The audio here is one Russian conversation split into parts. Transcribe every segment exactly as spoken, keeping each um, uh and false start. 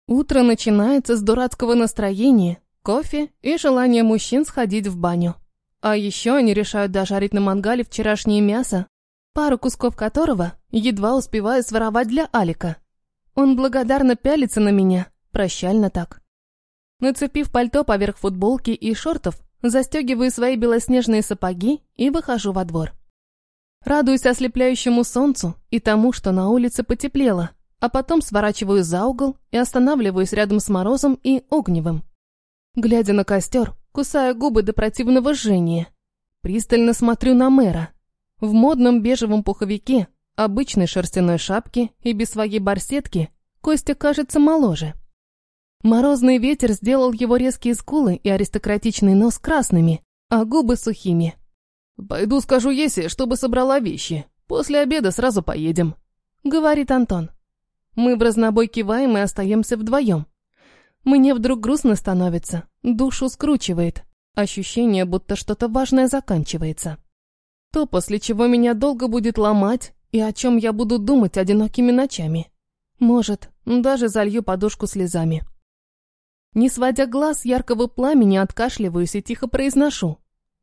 Утро начинается с дурацкого настроения, кофе и желания мужчин сходить в баню. А еще они решают дожарить на мангале вчерашнее мясо, пару кусков которого едва успеваю своровать для Алика. Он благодарно пялится на меня, прощально так. Нацепив пальто поверх футболки и шортов, застегиваю свои белоснежные сапоги и выхожу во двор. Радуюсь ослепляющему солнцу и тому, что на улице потеплело, а потом сворачиваю за угол и останавливаюсь рядом с Морозом и Огневым. Глядя на костер, кусаю губы до противного жжения. Пристально смотрю на мэра. В модном бежевом пуховике, обычной шерстяной шапке и без своей барсетки Костя кажется моложе. Морозный ветер сделал его резкие скулы и аристократичный нос красными, а губы сухими. «Пойду скажу Есе, чтобы собрала вещи. После обеда сразу поедем», — говорит Антон. Мы в разнобой киваем и остаемся вдвоем. Мне вдруг грустно становится, душу скручивает. Ощущение, будто что-то важное заканчивается. То, после чего меня долго будет ломать, и о чем я буду думать одинокими ночами. Может, даже залью подушку слезами. Не сводя глаз с яркого пламени, откашливаюсь и тихо произношу.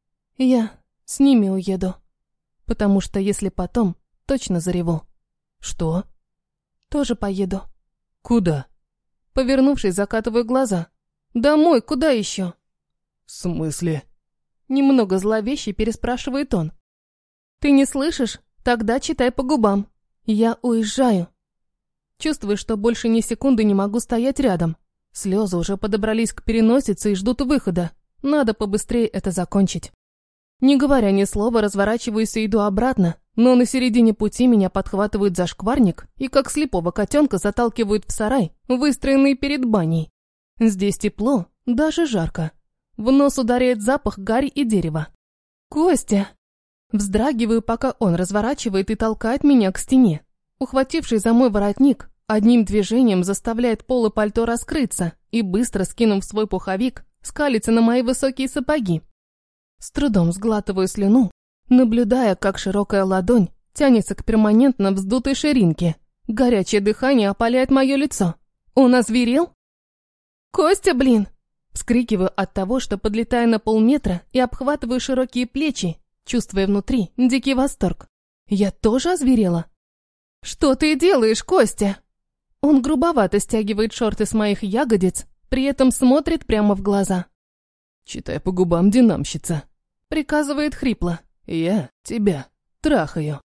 Я с ними уеду. Потому что если потом, точно зареву. Что? Тоже поеду. Куда? Повернувшись, закатываю глаза. Домой, куда еще? В смысле? Немного зловеще переспрашивает он. Ты не слышишь? Тогда читай по губам. Я уезжаю. Чувствую, что больше ни секунды не могу стоять рядом. Слезы уже подобрались к переносице и ждут выхода. Надо побыстрее это закончить. Не говоря ни слова, разворачиваюсь и иду обратно, но на середине пути меня подхватывает зашкварник и как слепого котенка заталкивают в сарай, выстроенный перед баней. Здесь тепло, даже жарко. В нос ударяет запах гари и дерева. «Костя!» Вздрагиваю, пока он разворачивает и толкает меня к стене. Ухватившись за мой воротник, одним движением заставляет полы пальто раскрыться и, быстро скинув свой пуховик, скалится на мои высокие сапоги. С трудом сглатываю слюну, наблюдая, как широкая ладонь тянется к перманентно вздутой ширинке. Горячее дыхание опаляет мое лицо. Он озверел? «Костя, блин!» Вскрикиваю от того, что подлетаю на полметра и обхватываю широкие плечи, чувствуя внутри дикий восторг. Я тоже озверела? «Что ты делаешь, Костя?» Он грубовато стягивает шорты с моих ягодиц, при этом смотрит прямо в глаза. «Читай по губам, динамщица», — приказывает хрипло. «Я тебя трахаю».